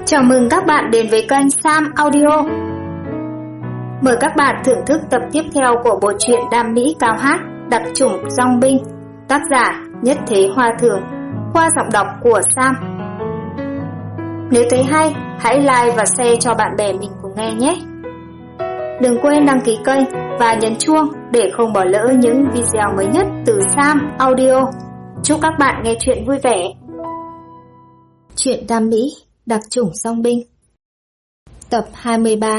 Chào mừng các bạn đến với kênh Sam Audio. Mời các bạn thưởng thức tập tiếp theo của bộ truyện Đam Mỹ Cao Hát, Đặc chủng Dòng binh, tác giả Nhất Thế Hoa Thường, qua giọng đọc của Sam. Nếu thấy hay, hãy like và share cho bạn bè mình cùng nghe nhé. Đừng quên đăng ký kênh và nhấn chuông để không bỏ lỡ những video mới nhất từ Sam Audio. Chúc các bạn nghe chuyện vui vẻ. Chuyện Đam Mỹ, Đặc chủng Dòng binh, tập 23.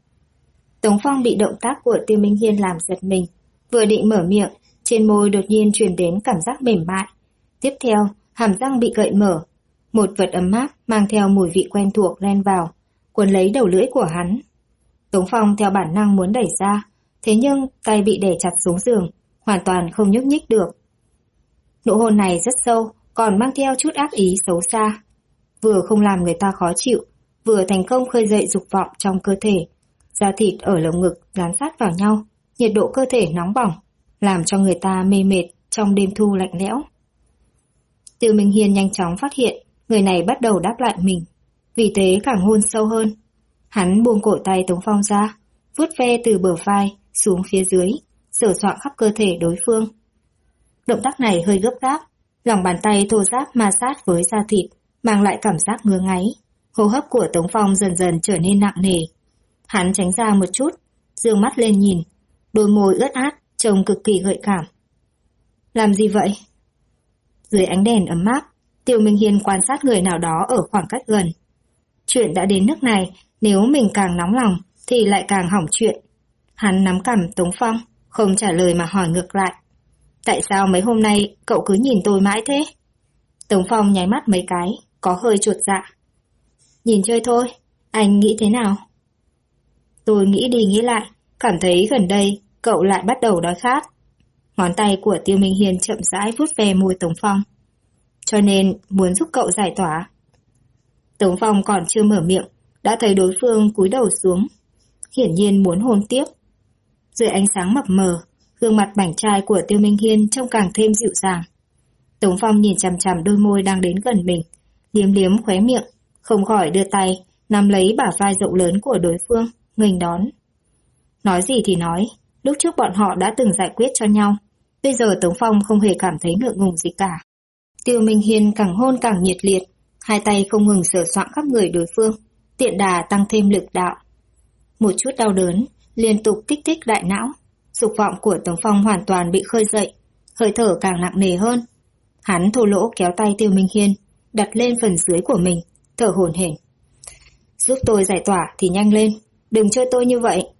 Tống Phong bị động tác của Tiêu Minh Hiên làm giật mình, vừa định mở miệng, trên môi đột nhiên truyền đến cảm giác mềm mại. Tiếp theo, hàm răng bị gợi mở, một vật ấm áp mang theo mùi vị quen thuộc len vào, cuốn lấy đầu lưỡi của hắn. Tống Phong theo bản năng muốn đẩy ra, thế nhưng tay bị đè chặt xuống giường, hoàn toàn không nhúc nhích được. Nụ hôn này rất sâu, còn mang theo chút ác ý xấu xa. Vừa không làm người ta khó chịu, vừa thành công khơi dậy dục vọng trong cơ thể. Da thịt ở lồng ngực dán sát vào nhau, nhiệt độ cơ thể nóng bỏng, làm cho người ta mê mệt trong đêm thu lạnh lẽo. Tiêu Minh Hiên nhanh chóng phát hiện người này bắt đầu đáp lại mình, vì thế càng hôn sâu hơn. Hắn buông cổ tay Tống Phong ra, vuốt ve từ bờ vai xuống phía dưới, sờ soạng khắp cơ thể đối phương. Động tác này hơi gấp gáp, lòng bàn tay thô ráp ma sát với da thịt, mang lại cảm giác ngứa ngáy. Hô hấp của Tống Phong dần dần trở nên nặng nề. Hắn tránh ra một chút, dương mắt lên nhìn, đôi môi ướt át, trông cực kỳ gợi cảm. Làm gì vậy? Dưới ánh đèn ấm áp, Tiêu Minh Hiên quan sát người nào đó ở khoảng cách gần. Chuyện đã đến nước này, nếu mình càng nóng lòng thì lại càng hỏng chuyện. Hắn nắm cằm Tống Phong, không trả lời mà hỏi ngược lại. Tại sao mấy hôm nay cậu cứ nhìn tôi mãi thế? Tống Phong nháy mắt mấy cái, có hơi chuột dạ. Nhìn chơi thôi, anh nghĩ thế nào? Tôi nghĩ đi nghĩ lại, cảm thấy gần đây cậu lại bắt đầu đói khát. Ngón tay của Tiêu Minh Hiên chậm rãi vuốt ve môi Tống Phong. Cho nên muốn giúp cậu giải tỏa. Tống Phong còn chưa mở miệng, đã thấy đối phương cúi đầu xuống, hiển nhiên muốn hôn tiếp. Dưới ánh sáng mập mờ, gương mặt bảnh trai của Tiêu Minh Hiên trông càng thêm dịu dàng. Tống Phong nhìn chằm chằm đôi môi đang đến gần mình, liếm liếm khóe miệng, không khỏi đưa tay nắm lấy bả vai rộng lớn của đối phương, nghênh đón. Nói gì thì nói, lúc trước bọn họ đã từng giải quyết cho nhau, bây giờ Tống Phong không hề cảm thấy ngượng ngùng gì cả. Tiêu Minh Hiên càng hôn càng nhiệt liệt, hai tay không ngừng sờ soạng khắp người đối phương, tiện đà tăng thêm lực đạo. Một chút đau đớn liên tục kích thích đại não, dục vọng của Tống Phong hoàn toàn bị khơi dậy, hơi thở càng nặng nề hơn. Hắn thô lỗ kéo tay Tiêu Minh Hiên, đặt lên phần dưới của mình, thở hổn hển. Giúp tôi giải tỏa thì nhanh lên, đừng chơi tôi như vậy.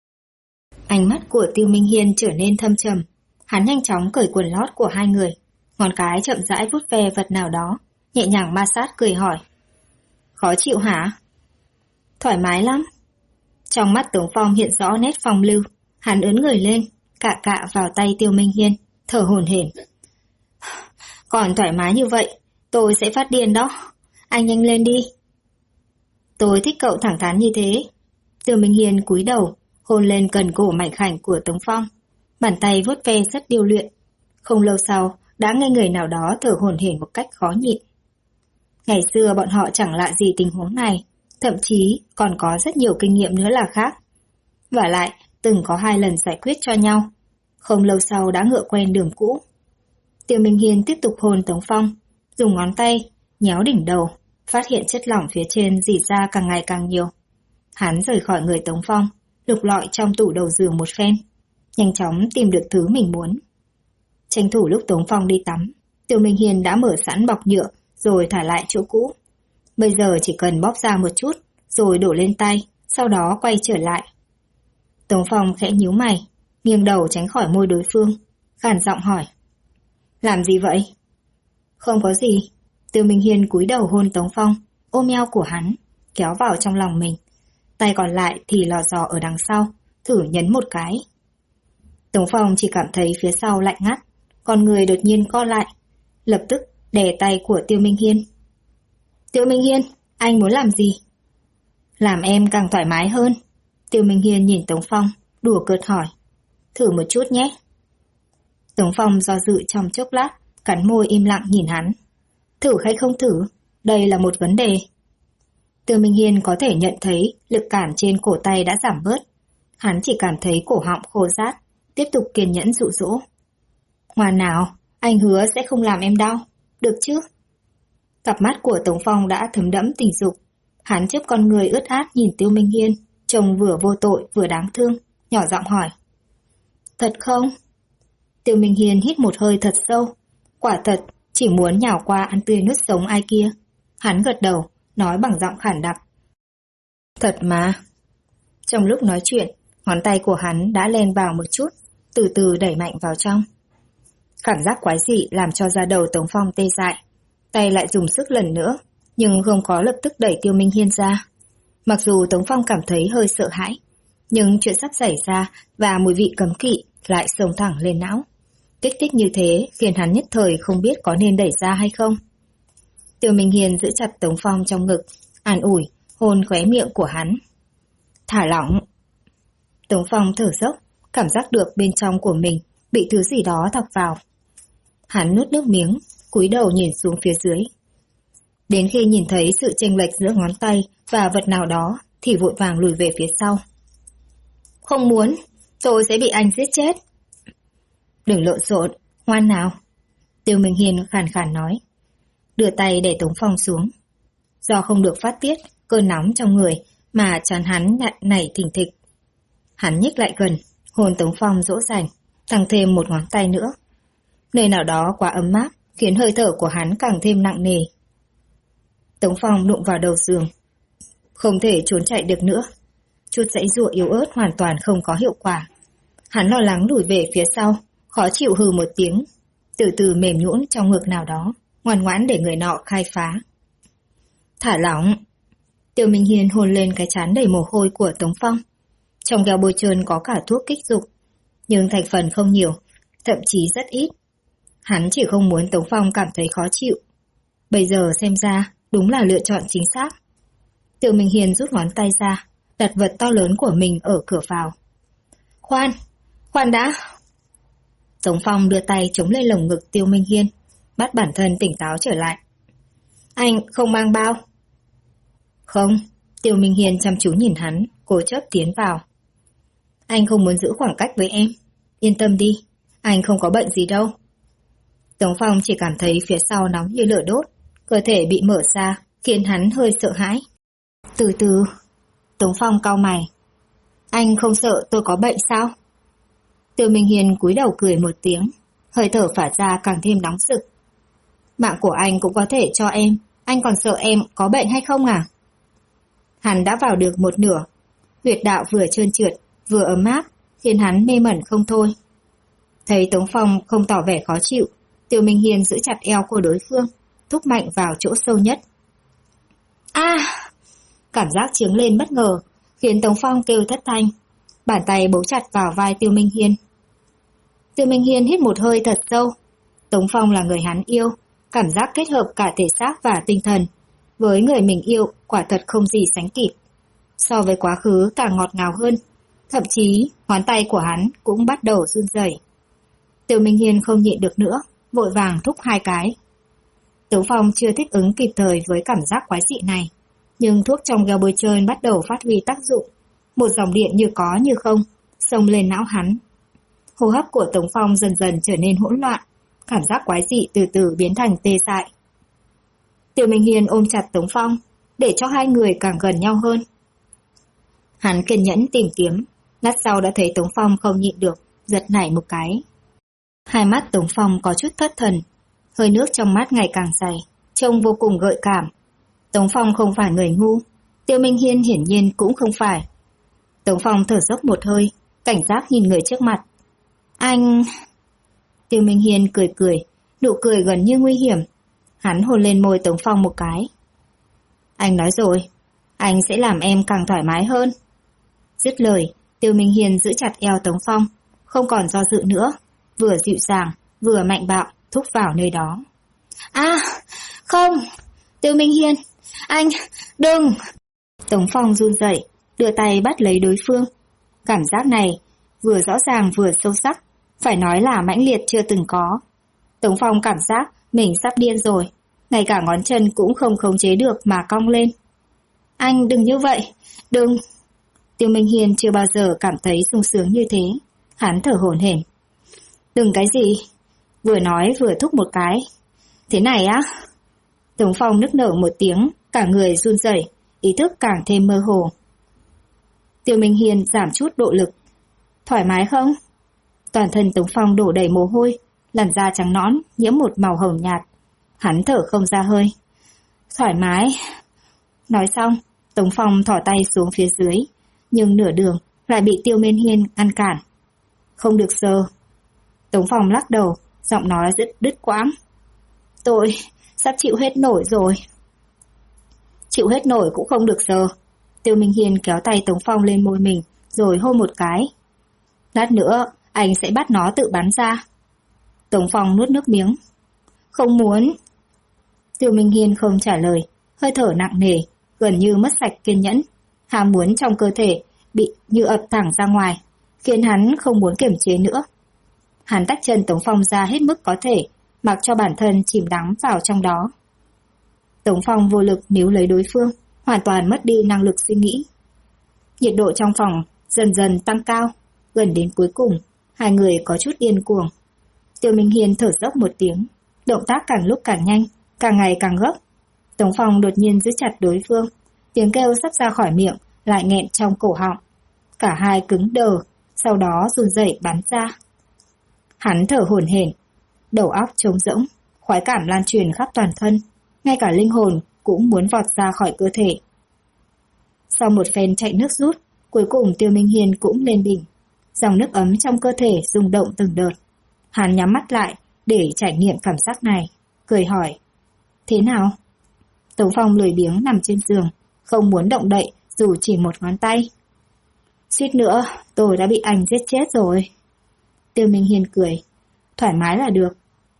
Ánh mắt của Tiêu Minh Hiên trở nên thâm trầm, hắn nhanh chóng cởi quần lót của hai người, ngón cái chậm rãi vuốt ve vật nào đó, nhẹ nhàng ma sát cười hỏi. Khó chịu hả? Thoải mái lắm. Trong mắt Tống Phong hiện rõ nét phong lưu, hắn ướn người lên, cạ cạ vào tay Tiêu Minh Hiên, thở hổn hển. Còn thoải mái như vậy, tôi sẽ phát điên đó. Anh nhanh lên đi. Tôi thích cậu thẳng thắn như thế. Tiêu Minh Hiên cúi đầu, hôn lên cần cổ mảnh khảnh của Tống Phong. Bàn tay vuốt ve rất điêu luyện. Không lâu sau, đã nghe người nào đó thở hổn hển một cách khó nhịn. Ngày xưa bọn họ chẳng lạ gì tình huống này, thậm chí còn có rất nhiều kinh nghiệm nữa là khác. Vả lại, từng có 2 lần giải quyết cho nhau. Không lâu sau đã ngựa quen đường cũ. Tiêu Minh Hiên tiếp tục hôn Tống Phong, dùng ngón tay nhéo đỉnh đầu, phát hiện chất lỏng phía trên rỉ ra càng ngày càng nhiều. Hắn rời khỏi người Tống Phong, lục lọi trong tủ đầu giường một phen, nhanh chóng tìm được thứ mình muốn. Tranh thủ lúc Tống Phong đi tắm, Tiêu Minh Hiên đã mở sẵn bọc nhựa rồi thả lại chỗ cũ. Bây giờ chỉ cần bóp ra một chút rồi đổ lên tay, sau đó quay trở lại. Tống Phong khẽ nhíu mày, nghiêng đầu tránh khỏi môi đối phương, khàn giọng hỏi. Làm gì vậy? Không có gì. Tiêu Minh Hiên cúi đầu hôn Tống Phong, ôm eo của hắn, kéo vào trong lòng mình. Tay còn lại thì lò dò ở đằng sau, thử nhấn một cái. Tống Phong chỉ cảm thấy phía sau lạnh ngắt, con người đột nhiên co lại, lập tức đè tay của Tiêu Minh Hiên. Tiêu Minh Hiên, anh muốn làm gì? Làm em càng thoải mái hơn. Tiêu Minh Hiên nhìn Tống Phong, đùa cợt hỏi. Thử một chút nhé. Tống Phong do dự trong chốc lát, cắn môi im lặng nhìn hắn. Thử hay không thử, đây là một vấn đề. Tiêu Minh Hiên có thể nhận thấy lực cản trên cổ tay đã giảm bớt. Hắn chỉ cảm thấy cổ họng khô rát, tiếp tục kiên nhẫn dụ dỗ. Ngoan nào, anh hứa sẽ không làm em đau, được chứ? Cặp mắt của Tống Phong đã thấm đẫm tình dục. Hắn chớp con người ướt át nhìn Tiêu Minh Hiên, trông vừa vô tội vừa đáng thương, nhỏ giọng hỏi. Thật không? Tiêu Minh Hiên hít một hơi thật sâu. Quả thật, chỉ muốn nhào qua ăn tươi nuốt sống ai kia. Hắn gật đầu, nói bằng giọng khản đặc. Thật mà. Trong lúc nói chuyện, ngón tay của hắn đã len vào một chút, từ từ đẩy mạnh vào trong. Cảm giác quái dị làm cho da đầu Tống Phong tê dại. Tay lại dùng sức lần nữa, nhưng không có lập tức đẩy Tiêu Minh Hiên ra. Mặc dù Tống Phong cảm thấy hơi sợ hãi, nhưng chuyện sắp xảy ra và mùi vị cấm kỵ lại xông thẳng lên não. Kích thích như thế khiến hắn nhất thời không biết có nên đẩy ra hay không. Tiêu Minh Hiên giữ chặt Tống Phong trong ngực, an ủi, hôn khóe miệng của hắn. Thả lỏng. Tống Phong thở dốc, cảm giác được bên trong của mình bị thứ gì đó thọc vào. Hắn nuốt nước miếng, cúi đầu nhìn xuống phía dưới. Đến khi nhìn thấy sự chênh lệch giữa ngón tay và vật nào đó thì vội vàng lùi về phía sau. Không muốn, tôi sẽ bị anh giết chết. Đừng lộn xộn, ngoan nào. Tiêu Minh Hiên khàn khàn nói. Đưa tay để Tống Phong xuống. Do không được phát tiết cơn nóng trong người mà trán hắn nảy thình thịch. Hắn nhích lại gần, hôn Tống Phong dỗ dành, tăng thêm một ngón tay nữa. Nơi nào đó quá ấm áp khiến hơi thở của hắn càng thêm nặng nề. Tống Phong đụng vào đầu giường. Không thể trốn chạy được nữa. Chút giãy giụa yếu ớt hoàn toàn không có hiệu quả. Hắn lo lắng lùi về phía sau, khó chịu hừ một tiếng, từ từ mềm nhũn trong ngực nào đó, ngoan ngoãn để người nọ khai phá. Thả lỏng. Tiêu Minh Hiên hôn lên cái trán đầy mồ hôi của Tống Phong. Trong gheo bôi trơn có cả thuốc kích dục, nhưng thành phần không nhiều, thậm chí rất ít. Hắn chỉ không muốn Tống Phong cảm thấy khó chịu. Bây giờ xem ra đúng là lựa chọn chính xác. Tiêu Minh Hiên rút ngón tay ra, đặt vật to lớn của mình ở cửa vào. Khoan đã. Tống Phong đưa tay chống lên lồng ngực Tiêu Minh Hiên, bắt bản thân tỉnh táo trở lại. Anh không mang bao? Không. Tiêu Minh Hiên chăm chú nhìn hắn, cố chấp tiến vào. Anh không muốn giữ khoảng cách với em. Yên tâm đi, anh không có bệnh gì đâu. Tống Phong chỉ cảm thấy phía sau nóng như lửa đốt, cơ thể bị mở ra, khiến hắn hơi sợ hãi. Từ từ. Tống Phong cau mày. Anh không sợ tôi có bệnh sao? Tiêu Minh Hiên cúi đầu cười một tiếng, hơi thở phả ra càng thêm nóng rực. Mạng của anh cũng có thể cho em, anh còn sợ em có bệnh hay không à? Hắn đã vào được một nửa, huyệt đạo vừa trơn trượt, vừa ấm áp, khiến hắn mê mẩn không thôi. Thấy Tống Phong không tỏ vẻ khó chịu, Tiêu Minh Hiên giữ chặt eo của đối phương, thúc mạnh vào chỗ sâu nhất. Cảm giác chướng lên bất ngờ, khiến Tống Phong kêu thất thanh. Bàn tay bấu chặt vào vai Tiêu Minh Hiên. Tiêu Minh Hiên hít một hơi thật sâu. Tống Phong là người hắn yêu, cảm giác kết hợp cả thể xác và tinh thần. Với người mình yêu, quả thật không gì sánh kịp. So với quá khứ càng ngọt ngào hơn. Thậm chí, ngón tay của hắn cũng bắt đầu run rẩy. Tiêu Minh Hiên không nhịn được nữa, vội vàng thúc hai cái. Tống Phong chưa thích ứng kịp thời với cảm giác quái dị này, nhưng thuốc trong gheo bôi trơn bắt đầu phát huy tác dụng. Một dòng điện như có như không, xông lên não hắn. Hô hấp của Tống Phong dần dần trở nên hỗn loạn, cảm giác quái dị từ từ biến thành tê dại. Tiêu Minh Hiên ôm chặt Tống Phong, để cho hai người càng gần nhau hơn. Hắn kiên nhẫn tìm kiếm, lát sau đã thấy Tống Phong không nhịn được, giật nảy một cái. Hai mắt Tống Phong có chút thất thần, hơi nước trong mắt ngày càng dày, trông vô cùng gợi cảm. Tống Phong không phải người ngu, Tiêu Minh Hiên hiển nhiên cũng không phải. Tống Phong thở dốc một hơi, cảnh giác nhìn người trước mặt. Anh... Tiêu Minh Hiên cười cười, nụ cười gần như nguy hiểm. Hắn hôn lên môi Tống Phong một cái. Anh nói rồi, anh sẽ làm em càng thoải mái hơn. Dứt lời, Tiêu Minh Hiên giữ chặt eo Tống Phong, không còn do dự nữa, vừa dịu dàng, vừa mạnh bạo, thúc vào nơi đó. Không! Tiêu Minh Hiên! Anh! Đừng! Tống Phong run rẩy, đưa tay bắt lấy đối phương. Cảm giác này, vừa rõ ràng vừa sâu sắc, phải nói là mãnh liệt chưa từng có. Tống Phong cảm giác mình sắp điên rồi, ngay cả ngón chân cũng không khống chế được mà cong lên. Anh đừng như vậy, đừng. Tiêu Minh Hiên chưa bao giờ cảm thấy sung sướng như thế. Hắn thở hổn hển. Đừng cái gì? Vừa nói vừa thúc một cái. Thế này á? Tống Phong nức nở một tiếng, cả người run rẩy, ý thức càng thêm mơ hồ. Tiêu Minh Hiên giảm chút độ lực. Thoải mái không? Toàn thân Tống Phong đổ đầy mồ hôi, làn da trắng nõn nhiễm một màu hồng nhạt. Hắn thở không ra hơi. Thoải mái. Nói xong, Tống Phong thỏ tay xuống phía dưới, nhưng nửa đường lại bị Tiêu Minh Hiên ngăn cản. Không được sờ. Tống Phong lắc đầu, giọng nói đứt quãng. Tôi sắp chịu hết nổi rồi. Chịu hết nổi cũng không được sờ. Tiêu Minh Hiên kéo tay Tống Phong lên môi mình, rồi hôn một cái. Lát nữa, anh sẽ bắt nó tự bắn ra. Tống Phong nuốt nước miếng. Không muốn. Tiêu Minh Hiên không trả lời, hơi thở nặng nề, gần như mất sạch kiên nhẫn. Ham muốn trong cơ thể bị như ập thẳng ra ngoài, khiến hắn không muốn kiềm chế nữa. Hắn tách chân Tống Phong ra hết mức có thể, mặc cho bản thân chìm đắm vào trong đó. Tống Phong vô lực níu lấy đối phương, hoàn toàn mất đi năng lực suy nghĩ. Nhiệt độ trong phòng dần dần tăng cao, gần đến cuối cùng, hai người có chút điên cuồng. Tiêu Minh Hiên thở dốc một tiếng, động tác càng lúc càng nhanh, càng ngày càng gấp. Tống Phong đột nhiên giữ chặt đối phương, tiếng kêu sắp ra khỏi miệng lại nghẹn trong cổ họng. Cả hai cứng đờ, sau đó run rẩy bắn ra. Hắn thở hổn hển, đầu óc trống rỗng, khoái cảm lan truyền khắp toàn thân, ngay cả linh hồn cũng muốn vọt ra khỏi cơ thể. Sau một phen chạy nước rút, cuối cùng Tiêu Minh Hiên cũng lên đỉnh. Dòng nước ấm trong cơ thể rung động từng đợt. Hắn nhắm mắt lại để trải nghiệm cảm giác này, cười hỏi. Thế nào? Tống Phong lười biếng nằm trên giường, không muốn động đậy dù chỉ một ngón tay. Suýt nữa, tôi đã bị anh giết chết rồi. Tiêu Minh Hiên cười. Thoải mái là được.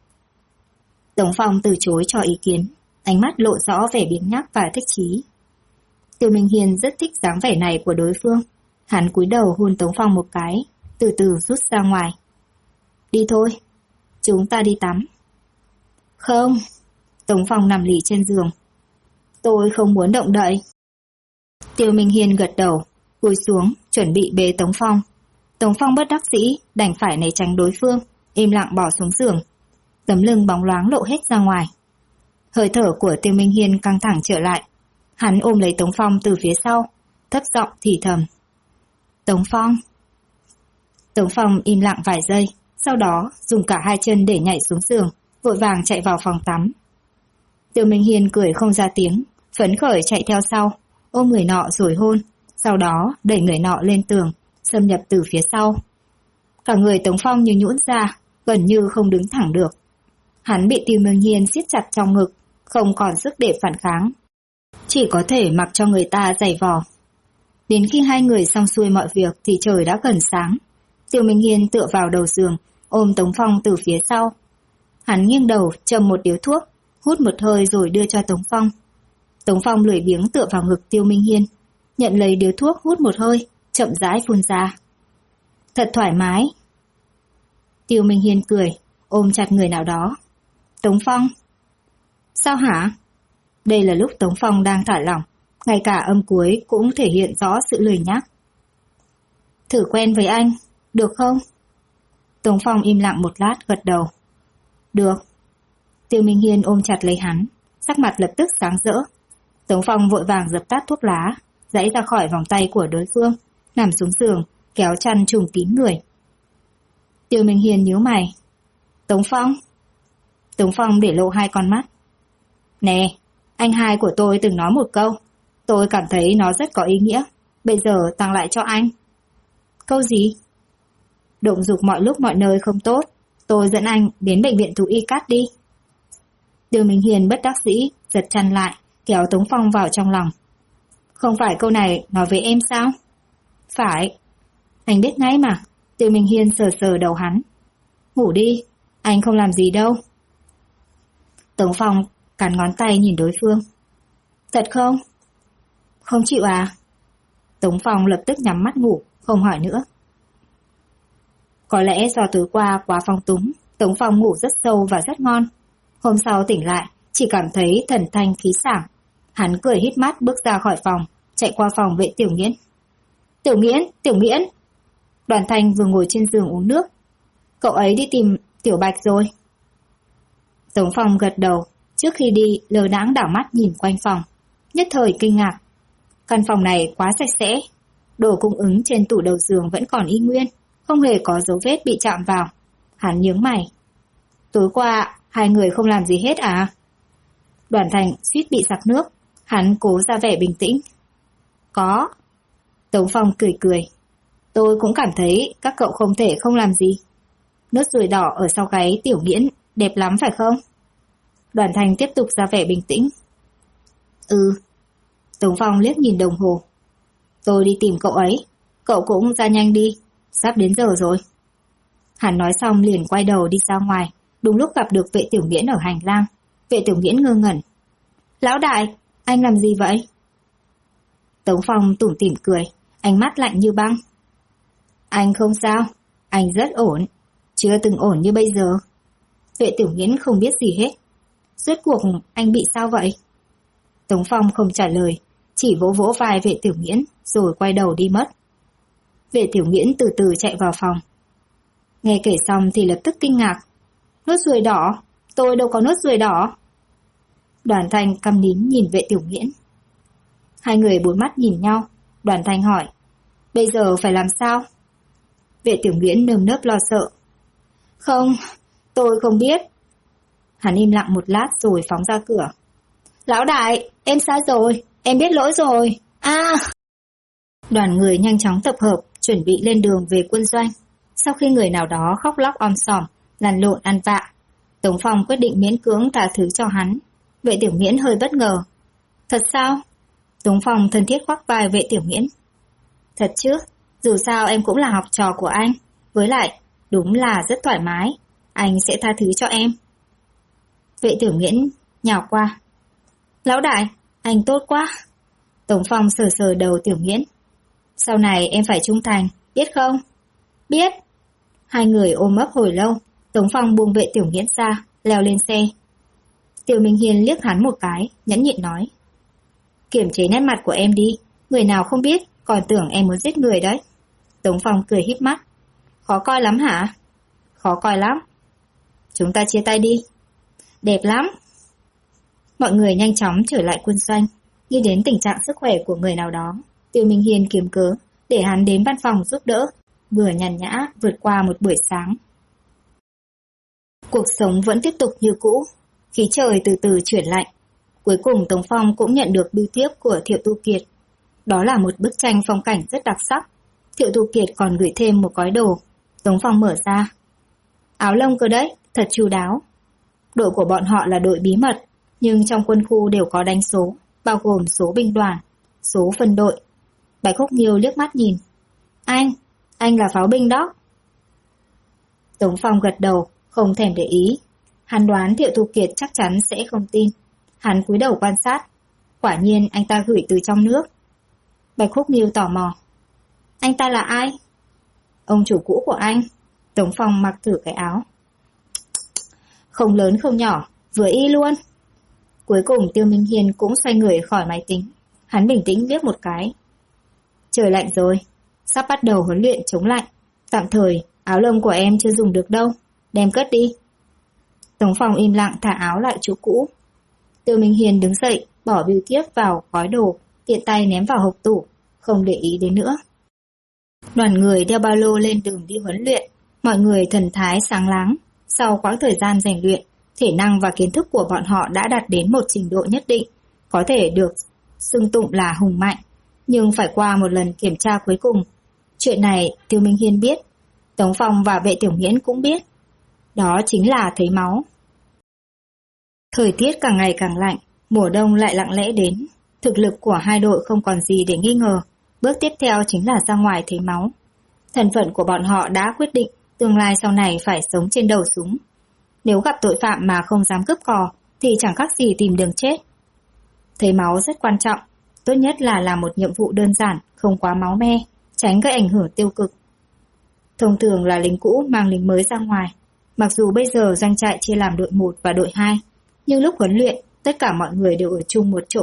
Tống Phong từ chối cho ý kiến, ánh mắt lộ rõ vẻ biếng nhác và thích chí. Tiêu Minh Hiên rất thích dáng vẻ này của đối phương. Hắn cúi đầu hôn Tống Phong một cái, từ từ rút ra ngoài. Đi thôi, chúng ta đi tắm. Không. Tống Phong nằm lì trên giường. Tôi không muốn động đậy. Tiêu Minh Hiên gật đầu, cúi xuống, chuẩn bị bế Tống Phong. Tống Phong bất đắc dĩ, đành phải né tránh đối phương, im lặng bỏ xuống giường. Tấm lưng bóng loáng lộ hết ra ngoài. Hơi thở của Tiêu Minh Hiên căng thẳng trở lại. Hắn ôm lấy Tống Phong từ phía sau, thấp giọng thì thầm. Tống Phong. Tống Phong im lặng vài giây, sau đó dùng cả hai chân để nhảy xuống giường, vội vàng chạy vào phòng tắm. Tiêu Minh Hiên cười không ra tiếng, phấn khởi chạy theo sau, ôm người nọ rồi hôn, sau đó đẩy người nọ lên tường, xâm nhập từ phía sau. Cả người Tống Phong như nhũn ra, gần như không đứng thẳng được. Hắn bị Tiêu Minh Hiên siết chặt trong ngực, không còn sức để phản kháng. Chỉ có thể mặc cho người ta giày vò. Đến khi hai người xong xuôi mọi việc thì trời đã gần sáng. Tiêu Minh Hiên tựa vào đầu giường, ôm Tống Phong từ phía sau. Hắn nghiêng đầu châm một điếu thuốc, hút một hơi rồi đưa cho Tống Phong. Tống Phong lười biếng tựa vào ngực Tiêu Minh Hiên, nhận lấy điếu thuốc hút một hơi, chậm rãi phun ra. Thật thoải mái. Tiêu Minh Hiên cười, ôm chặt người nào đó. Tống Phong. Sao hả? Đây là lúc Tống Phong đang thả lỏng, ngay cả âm cuối cũng thể hiện rõ sự lười nhác. Thử quen với anh, được không? Tống Phong im lặng một lát gật đầu. Được. Tiêu Minh Hiên ôm chặt lấy hắn, sắc mặt lập tức sáng rỡ. Tống Phong vội vàng dập tắt thuốc lá, giãy ra khỏi vòng tay của đối phương, nằm xuống giường, kéo chăn trùm kín người. Tiêu Minh Hiên nhíu mày. Tống Phong. Tống Phong để lộ hai con mắt. Nè, anh hai của tôi từng nói một câu, tôi cảm thấy nó rất có ý nghĩa, bây giờ tặng lại cho anh. Câu gì? Động dục mọi lúc mọi nơi không tốt, tôi dẫn anh đến bệnh viện thú y Cát đi. Tiêu Minh Hiên bất đắc dĩ, giật chăn lại, kéo Tống Phong vào trong lòng. Không phải câu này nói với em sao? Phải. Anh biết ngay mà. Tiêu Minh Hiên sờ sờ đầu hắn. Ngủ đi, anh không làm gì đâu. Tống Phong cắn ngón tay nhìn đối phương. Thật không? Không chịu à? Tống Phong lập tức nhắm mắt ngủ, không hỏi nữa. Có lẽ do tối qua quá phong túng, Tống Phong ngủ rất sâu và rất ngon. Hôm sau tỉnh lại, chỉ cảm thấy thần thanh khí sảng. Hắn cười híp mắt bước ra khỏi phòng, chạy qua phòng vệ Tiểu Nghiễn. Tiểu Nghiễn, Tiểu Nghiễn. Đoàn Thanh vừa ngồi trên giường uống nước. Cậu ấy đi tìm Tiểu Bạch rồi. Tống Phong gật đầu, trước khi đi lơ đãng đảo mắt nhìn quanh phòng, nhất thời kinh ngạc. Căn phòng này quá sạch sẽ, đồ cung ứng trên tủ đầu giường vẫn còn y nguyên, không hề có dấu vết bị chạm vào. Hắn nhướng mày. Tối qua, hai người không làm gì hết à? Đoàn Thành suýt bị sặc nước, hắn cố ra vẻ bình tĩnh. Có. Tống Phong cười cười. Tôi cũng cảm thấy các cậu không thể không làm gì. Nốt ruồi đỏ ở sau gáy Tiểu Nghiễn đẹp lắm phải không? Đoàn Thành tiếp tục ra vẻ bình tĩnh. Ừ. Tống Phong liếc nhìn đồng hồ. Tôi đi tìm cậu ấy, cậu cũng ra nhanh đi, sắp đến giờ rồi. Hắn nói xong liền quay đầu đi ra ngoài, đúng lúc gặp được vệ Tiểu Nghiễn ở hành lang. Vệ Tiểu Nghiễn ngơ ngẩn. Lão đại, anh làm gì vậy? Tống Phong tủm tỉm cười, ánh mắt lạnh như băng. Anh không sao, anh rất ổn, chưa từng ổn như bây giờ. Vệ Tiểu Nghiễn không biết gì hết. Rốt cuộc anh bị sao vậy? Tống Phong không trả lời, chỉ vỗ vỗ vai vệ Tiểu Nghiễn rồi quay đầu đi mất. Vệ Tiểu Nghiễn từ từ chạy vào phòng. Nghe kể xong thì lập tức kinh ngạc. Nốt ruồi đỏ? Tôi đâu có nốt ruồi đỏ. Đoàn Thanh câm nín nhìn vệ Tiểu Nghiễn. Hai người bốn mắt nhìn nhau. Đoàn Thanh hỏi, bây giờ phải làm sao? Vệ Tiểu Nghiễn nơm nớp lo sợ. Không, tôi không biết. Hắn im lặng một lát rồi phóng ra cửa. Lão đại, em sai rồi, em biết lỗi rồi. Đoàn người nhanh chóng tập hợp, chuẩn bị lên đường về quân doanh. Sau khi người nào đó khóc lóc om sòm, lăn lộn ăn vạ, Tống Phong quyết định miễn cưỡng tha thứ cho hắn. Vệ Tiểu Nghiễn hơi bất ngờ. Thật sao? Tống Phong thân thiết khoác vai vệ Tiểu Nghiễn. Thật chứ, dù sao em cũng là học trò của anh. Với lại, đúng là rất thoải mái. Anh sẽ tha thứ cho em. Vệ Tiểu Nghiễn nhào qua. Lão đại, anh tốt quá. Tống Phong sờ sờ đầu Tiểu Nghiễn. Sau này em phải trung thành, biết không? Biết. Hai người ôm ấp hồi lâu. Tống Phong buông vệ Tiểu Nghiễn ra, leo lên xe. Tiêu Minh Hiên liếc hắn một cái, nhẫn nhịn nói. Kiềm chế nét mặt của em đi, người nào không biết, còn tưởng em muốn giết người đấy. Tống Phong cười híp mắt. Khó coi lắm hả? Khó coi lắm. Chúng ta chia tay đi. Đẹp lắm. Mọi người nhanh chóng trở lại quân doanh. Nghĩ đến tình trạng sức khỏe của người nào đó, Tiêu Minh Hiên kiếm cớ để hắn đến văn phòng giúp đỡ, vừa nhàn nhã vượt qua một buổi sáng. Cuộc sống vẫn tiếp tục như cũ, khí trời từ từ chuyển lạnh. Cuối cùng Tống Phong cũng nhận được bưu thiếp của Thiệu Tu Kiệt. Đó là một bức tranh phong cảnh rất đặc sắc. Thiệu Tu Kiệt còn gửi thêm một gói đồ. Tống Phong mở ra. Áo lông cơ đấy, thật chu đáo. Đội của bọn họ là đội bí mật, nhưng trong quân khu đều có đánh số, bao gồm số binh đoàn, số phân đội. Bạch Khúc Nghiêu liếc mắt nhìn. Anh là pháo binh đó. Tống Phong gật đầu, không thèm để ý. Hắn đoán Thiệu Tu Kiệt chắc chắn sẽ không tin. Hắn cúi đầu quan sát. Quả nhiên anh ta gửi từ trong nước. Bạch Khúc Nghiêu tò mò. Anh ta là ai? Ông chủ cũ của anh. Tống Phong mặc thử cái áo. Không lớn không nhỏ, vừa y luôn. Cuối cùng Tiêu Minh Hiên cũng xoay người khỏi máy tính. Hắn bình tĩnh liếc một cái. Trời lạnh rồi, sắp bắt đầu huấn luyện chống lạnh. Tạm thời, áo lông của em chưa dùng được đâu, đem cất đi. Tống Phong im lặng thả áo lại chỗ cũ. Tiêu Minh Hiên đứng dậy, bỏ bưu thiếp vào gói đồ, tiện tay ném vào hộp tủ, không để ý đến nữa. Đoàn người đeo ba lô lên đường đi huấn luyện, mọi người thần thái sáng láng. Sau quãng thời gian rèn luyện, thể năng và kiến thức của bọn họ đã đạt đến một trình độ nhất định, có thể được xưng tụng là hùng mạnh, nhưng phải qua một lần kiểm tra cuối cùng. Chuyện này Tiêu Minh Hiên biết, Tống Phong và vệ Tiểu Nghiễn cũng biết. Đó chính là thấy máu. Thời tiết càng ngày càng lạnh, mùa đông lại lặng lẽ đến. Thực lực của hai đội không còn gì để nghi ngờ. Bước tiếp theo chính là ra ngoài thấy máu. Thân phận của bọn họ đã quyết định tương lai sau này phải sống trên đầu súng. Nếu gặp tội phạm mà không dám cướp cò thì chẳng khác gì tìm đường chết. Thấy máu rất quan trọng, tốt nhất là làm một nhiệm vụ đơn giản, không quá máu me, tránh gây ảnh hưởng tiêu cực. Thông thường là lính cũ mang lính mới ra ngoài. Mặc dù bây giờ doanh trại chia làm đội 1 và đội 2, nhưng lúc huấn luyện, tất cả mọi người đều ở chung một chỗ,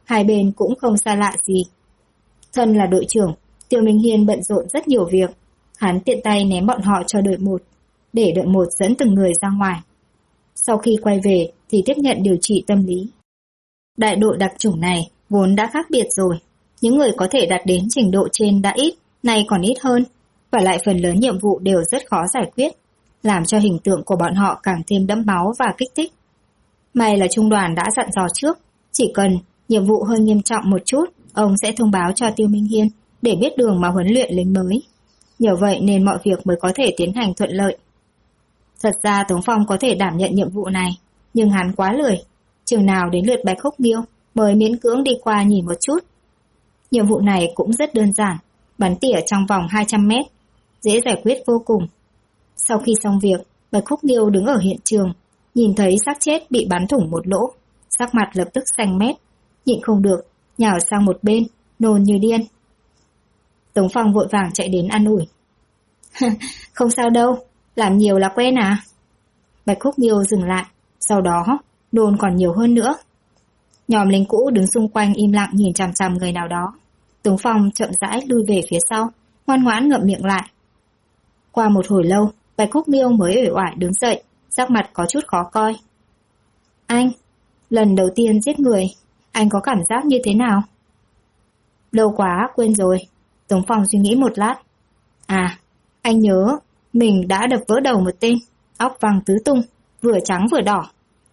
hai bên cũng không xa lạ gì. Thân là đội trưởng, Tiêu Minh Hiên bận rộn rất nhiều việc. Hắn tiện tay ném bọn họ cho đội 1, để đội 1 dẫn từng người ra ngoài. Sau khi quay về thì tiếp nhận điều trị tâm lý. Đại đội đặc chủng này vốn đã khác biệt rồi. Những người có thể đạt đến trình độ trên đã ít, nay còn ít hơn. Và lại phần lớn nhiệm vụ đều rất khó giải quyết, làm cho hình tượng của bọn họ càng thêm đẫm máu và kích thích. May là trung đoàn đã dặn dò trước, chỉ cần nhiệm vụ hơi nghiêm trọng một chút, ông sẽ thông báo cho Tiêu Minh Hiên để biết đường mà huấn luyện lính mới. Nhờ vậy nên mọi việc mới có thể tiến hành thuận lợi. Thật ra Tống Phong có thể đảm nhận nhiệm vụ này, nhưng hắn quá lười. Chừng nào đến lượt Bạch Khúc Nghiêu mới miễn cưỡng đi qua nhìn một chút. Nhiệm vụ này cũng rất đơn giản, bắn tỉa trong vòng 200 mét, dễ giải quyết vô cùng. Sau khi xong việc, Bạch Khúc Nghiêu đứng ở hiện trường, nhìn thấy xác chết bị bắn thủng một lỗ, sắc mặt lập tức xanh mét, nhịn không được, nhào sang một bên, nôn như điên. Tống Phong vội vàng chạy đến an ủi. Không sao đâu, làm nhiều là quen à. Bạch Khúc Nghiêu dừng lại, sau đó nôn còn nhiều hơn nữa. Nhóm lính cũ đứng xung quanh im lặng nhìn chằm chằm người nào đó. Tống Phong chậm rãi lui về phía sau, ngoan ngoãn ngậm miệng lại. Qua một hồi lâu, Bạch Khúc Nghiêu mới uể oải đứng dậy, sắc mặt có chút khó coi. Anh, lần đầu tiên giết người, anh có cảm giác như thế nào? Lâu quá, quên rồi. Tống Phong suy nghĩ một lát. À, anh nhớ, mình đã đập vỡ đầu một tên, óc vàng tứ tung, vừa trắng vừa đỏ.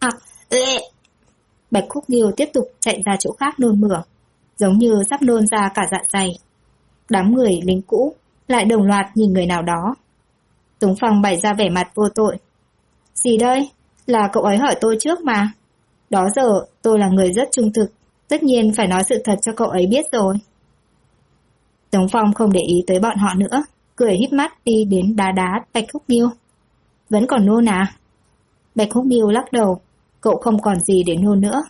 Bạch Khúc Nghiêu tiếp tục chạy ra chỗ khác nôn mửa, giống như sắp nôn ra cả dạ dày. Đám người lính cũ lại đồng loạt nhìn người nào đó. Tống Phong bày ra vẻ mặt vô tội. Gì đây? Là cậu ấy hỏi tôi trước mà. Đó giờ tôi là người rất trung thực, tất nhiên phải nói sự thật cho cậu ấy biết rồi. Tống Phong không để ý tới bọn họ nữa, cười híp mắt đi đến đá đá Bạch Khúc Nghiêu. Vẫn còn nôn à? Bạch Khúc Nghiêu lắc đầu, cậu không còn gì để nôn nữa.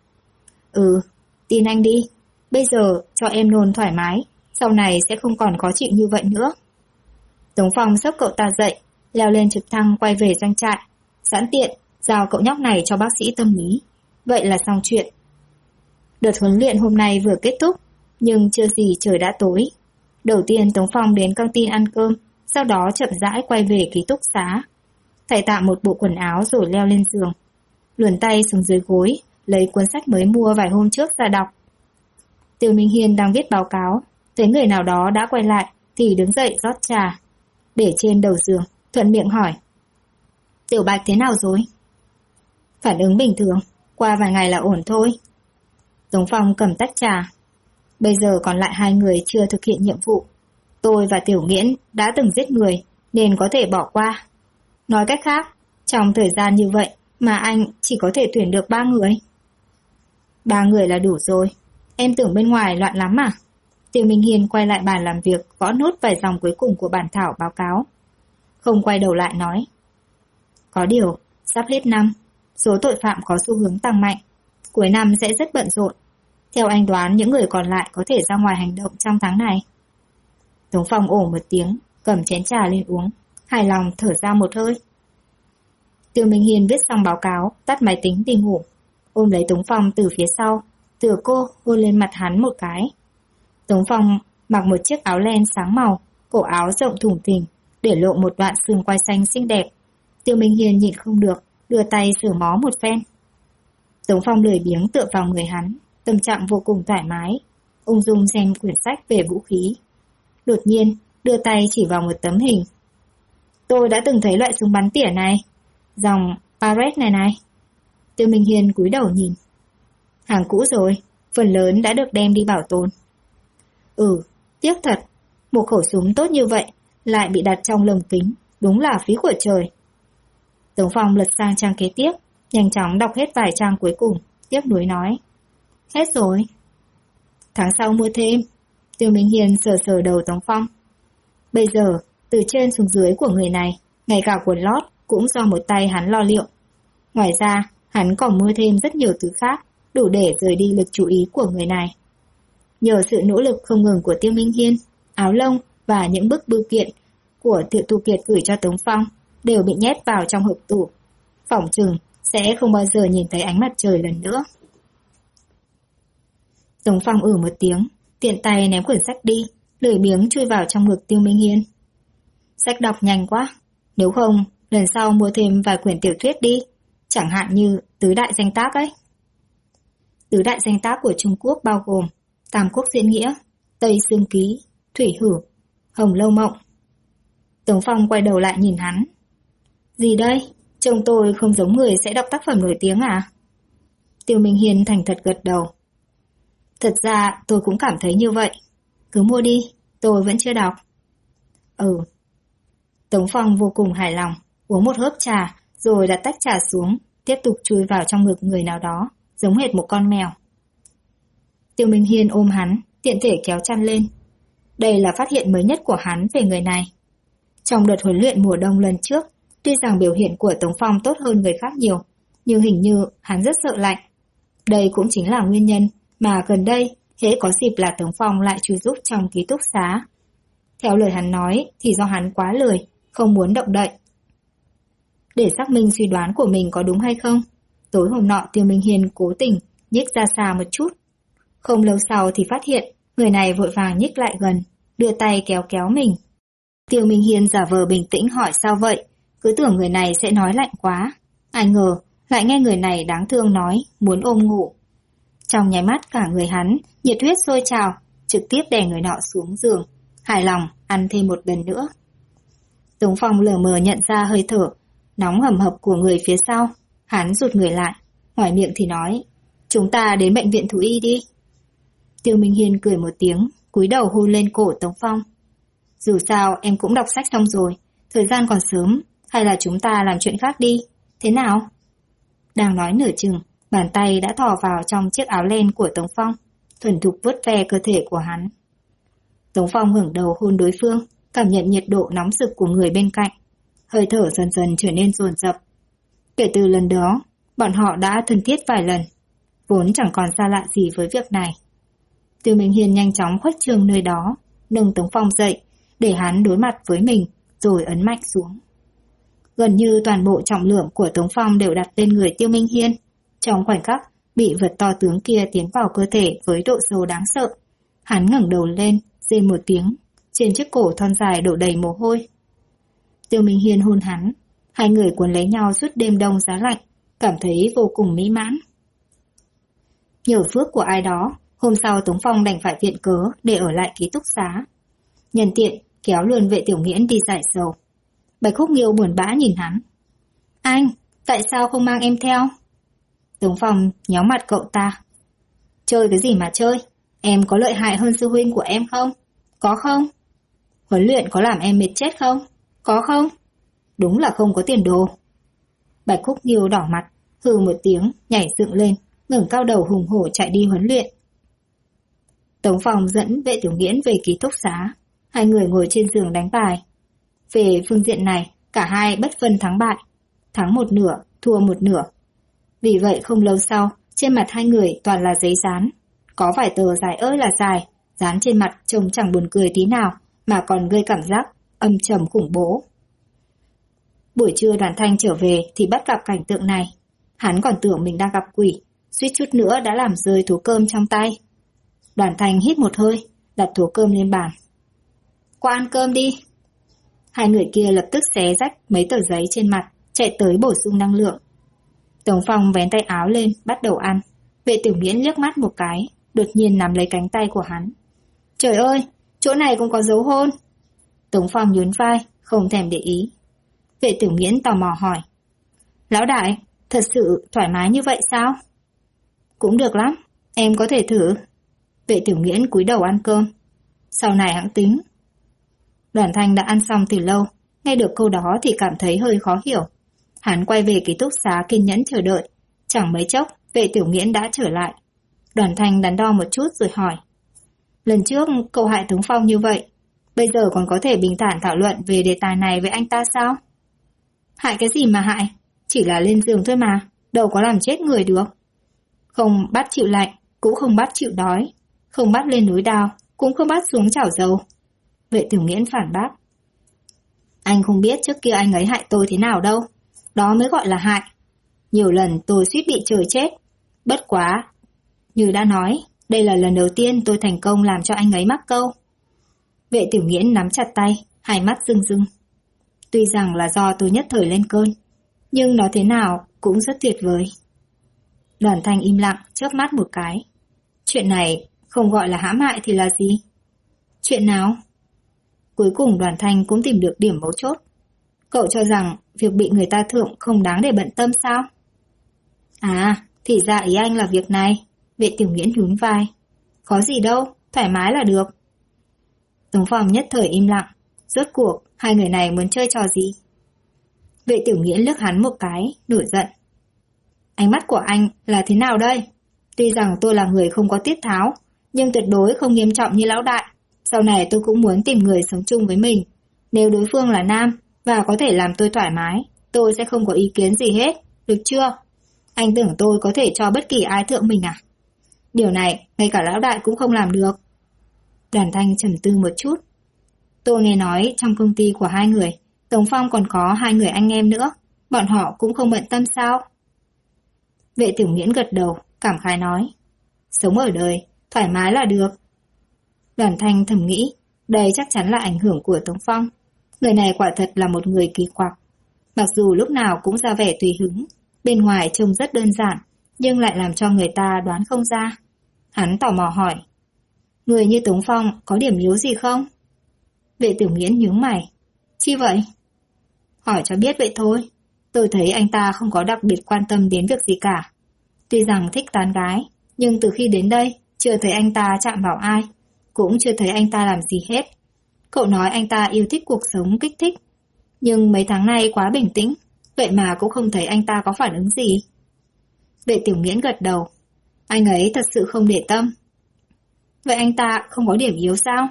Tin anh đi, bây giờ cho em nôn thoải mái, sau này sẽ không còn khó chịu như vậy nữa. Tống Phong xốc cậu ta dậy, leo lên trực thăng quay về doanh trại, sẵn tiện giao cậu nhóc này cho bác sĩ tâm lý. Vậy là xong chuyện. Đợt huấn luyện hôm nay vừa kết thúc, nhưng chưa gì trời đã tối. Đầu tiên Tống Phong đến căng tin ăn cơm, sau đó chậm rãi quay về ký túc xá. Thay tạm một bộ quần áo rồi leo lên giường. Luồn tay xuống dưới gối, lấy cuốn sách mới mua vài hôm trước ra đọc. Tiêu Minh Hiên đang viết báo cáo, thấy người nào đó đã quay lại thì đứng dậy rót trà. Để trên đầu giường, thuận miệng hỏi. Tiểu Bạch thế nào rồi? Phản ứng bình thường, qua vài ngày là ổn thôi. Tống Phong cầm tách trà. Bây giờ còn lại 2 người chưa thực hiện nhiệm vụ. Tôi và Tiểu Nghiễn đã từng giết người nên có thể bỏ qua. Nói cách khác, trong thời gian như vậy mà anh chỉ có thể tuyển được 3 người. 3 người là đủ rồi. Em tưởng bên ngoài loạn lắm à? Tiêu Minh Hiên quay lại bàn làm việc, gõ nốt vài dòng cuối cùng của bản thảo báo cáo. Không quay đầu lại nói. Có điều, sắp hết năm, số tội phạm có xu hướng tăng mạnh. Cuối năm sẽ rất bận rộn. Theo anh đoán những người còn lại có thể ra ngoài hành động trong tháng này. Tống Phong ồ một tiếng, cầm chén trà lên uống, hài lòng thở ra một hơi. Tiêu Minh Hiên viết xong báo cáo, tắt máy tính đi ngủ, ôm lấy Tống Phong từ phía sau, từ cô hôn lên mặt hắn một cái. Tống Phong mặc một chiếc áo len sáng màu, cổ áo rộng thủng thình, để lộ một đoạn xương quai xanh xinh đẹp. Tiêu Minh Hiên nhịn không được, đưa tay sửa mó một phen. Tống Phong lười biếng tựa vào người hắn, tâm trạng vô cùng thoải mái, ung dung xem quyển sách về vũ khí. Đột nhiên, đưa tay chỉ vào một tấm hình. Tôi đã từng thấy loại súng bắn tỉa này, dòng Barrett này. Tiêu Minh Hiên cúi đầu nhìn. Hàng cũ rồi, phần lớn đã được đem đi bảo tồn. Tiếc thật, một khẩu súng tốt như vậy lại bị đặt trong lồng kính, đúng là phí của trời. Tống Phong lật sang trang kế tiếp, nhanh chóng đọc hết vài trang cuối cùng, tiếc nuối nói. Hết rồi. Tháng sau mua thêm. Tiêu Minh Hiên sờ sờ đầu Tống Phong. Bây giờ, từ trên xuống dưới của người này, ngay cả quần lót cũng do một tay hắn lo liệu. Ngoài ra, hắn còn mua thêm rất nhiều thứ khác, đủ để rời đi lực chú ý của người này. Nhờ sự nỗ lực không ngừng của Tiêu Minh Hiên, áo lông và những bức bưu kiện của Thiệu Tu Kiệt gửi cho Tống Phong đều bị nhét vào trong hộp tủ. Phỏng chừng sẽ không bao giờ nhìn thấy ánh mặt trời lần nữa. Tống Phong một tiếng, tiện tay ném quyển sách đi, lười biếng chui vào trong ngực Tiêu Minh Hiên. Sách đọc nhanh quá, nếu không lần sau mua thêm vài quyển tiểu thuyết đi, chẳng hạn như tứ đại danh tác ấy. Tứ đại danh tác của Trung Quốc bao gồm Tam Quốc Diễn Nghĩa, Tây Sương Ký, Thủy Hử, Hồng Lâu Mộng. Tống Phong quay đầu lại nhìn hắn. Gì đây? Trông tôi không giống người sẽ đọc tác phẩm nổi tiếng à? Tiêu Minh Hiên thành thật gật đầu. Thật ra tôi cũng cảm thấy như vậy. Cứ mua đi, tôi vẫn chưa đọc. Tống Phong vô cùng hài lòng, uống một hớp trà, rồi đặt tách trà xuống, tiếp tục chui vào trong ngực người nào đó, giống hệt một con mèo. Tiêu Minh Hiên ôm hắn, tiện thể kéo chăn lên. Đây là phát hiện mới nhất của hắn về người này. Trong đợt huấn luyện mùa đông lần trước, tuy rằng biểu hiện của Tống Phong tốt hơn người khác nhiều, nhưng hình như hắn rất sợ lạnh. Đây cũng chính là nguyên nhân mà gần đây, hễ có dịp là Tống Phong lại chui giúp trong ký túc xá. Theo lời hắn nói thì do hắn quá lười, không muốn động đậy. Để xác minh suy đoán của mình có đúng hay không, tối hôm nọ Tiêu Minh Hiên cố tình nhích ra xa một chút. Không lâu sau thì phát hiện người này vội vàng nhích lại gần, đưa tay kéo kéo mình. Tiêu Minh Hiên giả vờ bình tĩnh hỏi sao vậy, cứ tưởng người này sẽ nói lạnh quá. Ai ngờ lại nghe người này đáng thương nói muốn ôm ngủ. Trong nháy mắt cả người hắn nhiệt huyết sôi trào, trực tiếp đè người nọ xuống giường, hài lòng ăn thêm một lần nữa. Tống Phong lờ mờ nhận ra hơi thở nóng hầm hập của người phía sau, hắn rụt người lại, ngoài miệng thì nói, chúng ta đến bệnh viện thú y đi. Tiêu Minh Hiên cười một tiếng, cúi đầu hôn lên cổ Tống Phong. Dù sao em cũng đọc sách xong rồi, thời gian còn sớm, hay là chúng ta làm chuyện khác đi, thế nào? Đang nói nửa chừng, bàn tay đã thò vào trong chiếc áo len của Tống Phong, thuần thục vuốt ve cơ thể của hắn. Tống Phong ngẩng đầu hôn đối phương, cảm nhận nhiệt độ nóng rực của người bên cạnh, hơi thở dần dần trở nên dồn dập. Kể từ lần đó, bọn họ đã thân thiết vài lần, vốn chẳng còn xa lạ gì với việc này. Tiêu Minh Hiên nhanh chóng khuếch trương nơi đó, nâng Tống Phong dậy, để hắn đối mặt với mình, rồi ấn mạnh xuống. Gần như toàn bộ trọng lượng của Tống Phong đều đặt lên người Tiêu Minh Hiên. Trong khoảnh khắc, bị vật to tướng kia tiến vào cơ thể với độ sâu đáng sợ. Hắn ngẩng đầu lên, rên một tiếng, trên chiếc cổ thon dài đổ đầy mồ hôi. Tiêu Minh Hiên hôn hắn, hai người quấn lấy nhau suốt đêm đông giá lạnh, cảm thấy vô cùng mỹ mãn. Nhờ phước của ai đó, hôm sau Tống Phong đành phải viện cớ để ở lại ký túc xá. Nhân tiện, kéo luôn Vệ Tiểu Nghiễn đi giải sầu. Bạch Khúc Nghiêu buồn bã nhìn hắn. Anh, tại sao không mang em theo? Tống Phong nhéo mặt cậu ta. Chơi cái gì mà chơi? Em có lợi hại hơn sư huynh của em không? Có không? Huấn luyện có làm em mệt chết không? Có không? Đúng là không có tiền đồ. Bạch Khúc Nghiêu đỏ mặt, hừ một tiếng, nhảy dựng lên, ngẩng cao đầu hùng hổ chạy đi huấn luyện. Tống Phong dẫn Vệ Tiểu Nghiễn về ký túc xá. Hai người ngồi trên giường đánh bài. Về phương diện này, cả hai bất phân thắng bại. Thắng một nửa, thua một nửa. Vì vậy không lâu sau, trên mặt hai người toàn là giấy dán. Có vài tờ dài ơi là dài, dán trên mặt trông chẳng buồn cười tí nào, mà còn gây cảm giác âm trầm khủng bố. Buổi trưa Đoàn Thanh trở về thì bắt gặp cảnh tượng này. Hắn còn tưởng mình đang gặp quỷ, suýt chút nữa đã làm rơi thố cơm trong tay. Đoàn Thanh hít một hơi, đặt thố cơm lên bàn. Qua ăn cơm đi. Hai người kia lập tức xé rách mấy tờ giấy trên mặt, chạy tới bổ sung năng lượng. Tống Phong vén tay áo lên, bắt đầu ăn. Vệ Tiểu Nghiễn liếc mắt một cái, đột nhiên nắm lấy cánh tay của hắn. Trời ơi, chỗ này cũng có dấu hôn. Tống Phong nhún vai, không thèm để ý. Vệ Tiểu Nghiễn tò mò hỏi. Lão đại, thật sự thoải mái như vậy sao? Cũng được lắm, em có thể thử. Vệ Tiểu Nghiễn cúi đầu ăn cơm. Sau này hẵng tính. Đoàn Thanh đã ăn xong từ lâu, nghe được câu đó thì cảm thấy hơi khó hiểu. Hắn quay về ký túc xá kiên nhẫn chờ đợi. Chẳng mấy chốc, Vệ Tiểu Nghiễn đã trở lại. Đoàn Thanh đắn đo một chút rồi hỏi. Lần trước cậu hại Tống Phong như vậy, bây giờ còn có thể bình thản thảo luận về đề tài này với anh ta sao? Hại cái gì mà hại? Chỉ là lên giường thôi mà, đâu có làm chết người được. Không bắt chịu lạnh, cũng không bắt chịu đói. Không bắt lên núi đao, cũng không bắt xuống chảo dầu. Vệ Tiểu Nghiễn phản bác. Anh không biết trước kia anh ấy hại tôi thế nào đâu. Đó mới gọi là hại. Nhiều lần tôi suýt bị trời chết. Bất quá, như đã nói, Đây là lần đầu tiên tôi thành công làm cho anh ấy mắc câu. Vệ Tiểu Nghiễn nắm chặt tay, hai mắt rưng rưng. Tuy rằng là do tôi nhất thời lên cơn, nhưng nói thế nào cũng rất tuyệt vời. Đoàn Thanh im lặng, chớp mắt một cái. Chuyện này không gọi là hãm hại thì là gì? Chuyện nào? Cuối cùng Đoàn Thanh cũng tìm được điểm mấu chốt. Cậu cho rằng việc bị người ta thượng không đáng để bận tâm sao? À, thì ra ý anh là việc này. Vệ Tiểu Nghiễn nhún vai. Có gì đâu, thoải mái là được. Tống Phong nhất thời im lặng. Rốt cuộc, hai người này muốn chơi trò gì? Vệ Tiểu Nghiễn liếc hắn một cái, nổi giận. Ánh mắt của anh là thế nào đây? Tuy rằng tôi là người không có tiết tháo, nhưng tuyệt đối không nghiêm trọng như lão đại. Sau này tôi cũng muốn tìm người sống chung với mình. Nếu đối phương là nam và có thể làm tôi thoải mái, tôi sẽ không có ý kiến gì hết, được chưa? Anh tưởng tôi có thể cho bất kỳ ai thượng mình à? Điều này, ngay cả lão đại cũng không làm được. Đoàn Thanh trầm tư một chút. Tôi nghe nói trong công ty của hai người, Tống Phong còn có hai người anh em nữa. Bọn họ cũng không bận tâm sao? Vệ Tiểu Nghiễn gật đầu, cảm khái nói. Sống ở đời, thoải mái là được. Đoàn Thanh thầm nghĩ, đây chắc chắn là ảnh hưởng của Tống Phong. Người này quả thật là một người kỳ quặc. Mặc dù lúc nào cũng ra vẻ tùy hứng, bên ngoài trông rất đơn giản, nhưng lại làm cho người ta đoán không ra. Hắn tò mò hỏi. Người như Tống Phong có điểm yếu gì không? Vệ Tiểu Nghiễn nhướng mày. Chi vậy? Hỏi cho biết vậy thôi. Tôi thấy anh ta không có đặc biệt quan tâm đến việc gì cả. Tuy rằng thích tán gái, nhưng từ khi đến đây, chưa thấy anh ta chạm vào ai, cũng chưa thấy anh ta làm gì hết. Cậu nói anh ta yêu thích cuộc sống kích thích, nhưng mấy tháng nay quá bình tĩnh, vậy mà cũng không thấy anh ta có phản ứng gì. Vệ Tiểu Nghiễn gật đầu. Anh ấy thật sự không để tâm. Vậy anh ta không có điểm yếu sao?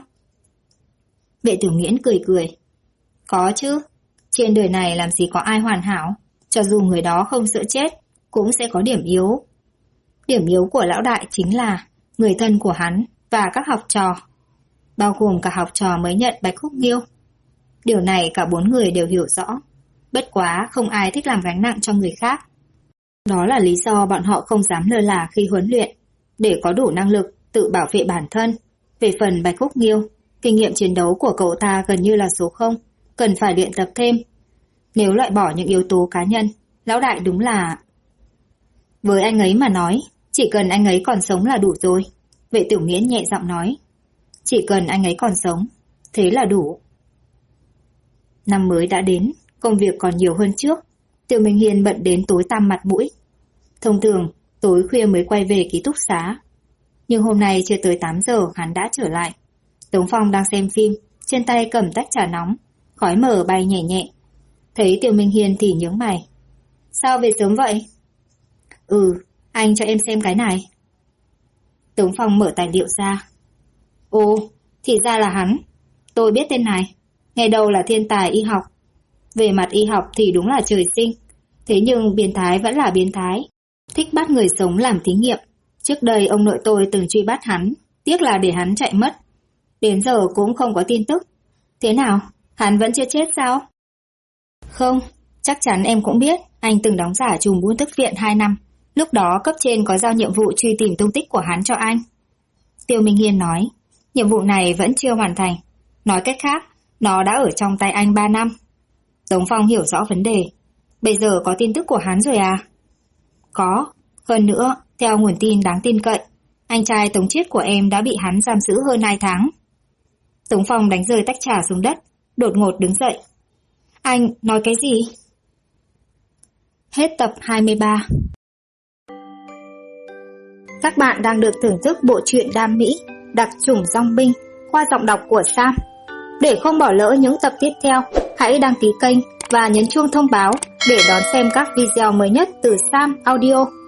Vệ Tiểu Nghiễn cười cười. Có chứ. Trên đời này làm gì có ai hoàn hảo. Cho dù người đó không sợ chết, cũng sẽ có điểm yếu. Điểm yếu của lão đại chính là người thân của hắn và các học trò, bao gồm cả học trò mới nhận Bạch Khúc Nghiêu. Điều này cả bốn người đều hiểu rõ. Bất quá không ai thích làm gánh nặng cho người khác. Đó là lý do bọn họ không dám lơ là khi huấn luyện, để có đủ năng lực tự bảo vệ bản thân. Về phần Bạch Khúc Nghiêu, kinh nghiệm chiến đấu của cậu ta gần như là số 0, cần phải luyện tập thêm. Nếu loại bỏ những yếu tố cá nhân, lão đại đúng là... Với anh ấy mà nói, chỉ cần anh ấy còn sống là đủ rồi. Vệ Tiểu Nghiễn nhẹ giọng nói. Chỉ cần anh ấy còn sống, thế là đủ. Năm mới đã đến, công việc còn nhiều hơn trước. Tiêu Minh Hiên bận đến tối tăm mặt mũi. Thông thường, tối khuya mới quay về ký túc xá. Nhưng hôm nay chưa tới 8 giờ hắn đã trở lại. Tống Phong đang xem phim, trên tay cầm tách trà nóng, khói mờ bay nhẹ nhẹ. Thấy Tiêu Minh Hiên thì nhướng mày. Sao về sớm vậy? Anh cho em xem cái này. Tống Phong mở tài liệu ra. Ồ, thì ra là hắn. Tôi biết tên này. Ngày đầu là thiên tài y học. Về mặt y học thì đúng là trời sinh. Thế nhưng biến thái vẫn là biến thái. Thích bắt người sống làm thí nghiệm. Trước đây ông nội tôi từng truy bắt hắn. Tiếc là để hắn chạy mất. Đến giờ cũng không có tin tức. Thế nào? Hắn vẫn chưa chết sao? Không, chắc chắn em cũng biết. Anh từng đóng giả trùm buôn tức viện 2 năm. Lúc đó cấp trên có giao nhiệm vụ truy tìm tung tích của hắn cho anh. Tiêu Minh Hiên nói. Nhiệm vụ này vẫn chưa hoàn thành. Nói cách khác, nó đã ở trong tay anh 3 năm. Tống Phong hiểu rõ vấn đề. Bây giờ có tin tức của hắn rồi à? Có. Hơn nữa, theo nguồn tin đáng tin cậy, anh trai Tống Chiết của em đã bị hắn giam giữ hơn 2 tháng. Tống Phong đánh rơi tách trà xuống đất, đột ngột đứng dậy. Anh nói cái gì? Hết tập 23. Các bạn đang được thưởng thức bộ truyện Đam Mỹ, Đặc chủng Dong Binh qua giọng đọc của Sam. Để không bỏ lỡ những tập tiếp theo, hãy đăng ký kênh và nhấn chuông thông báo để đón xem các video mới nhất từ Sam Audio.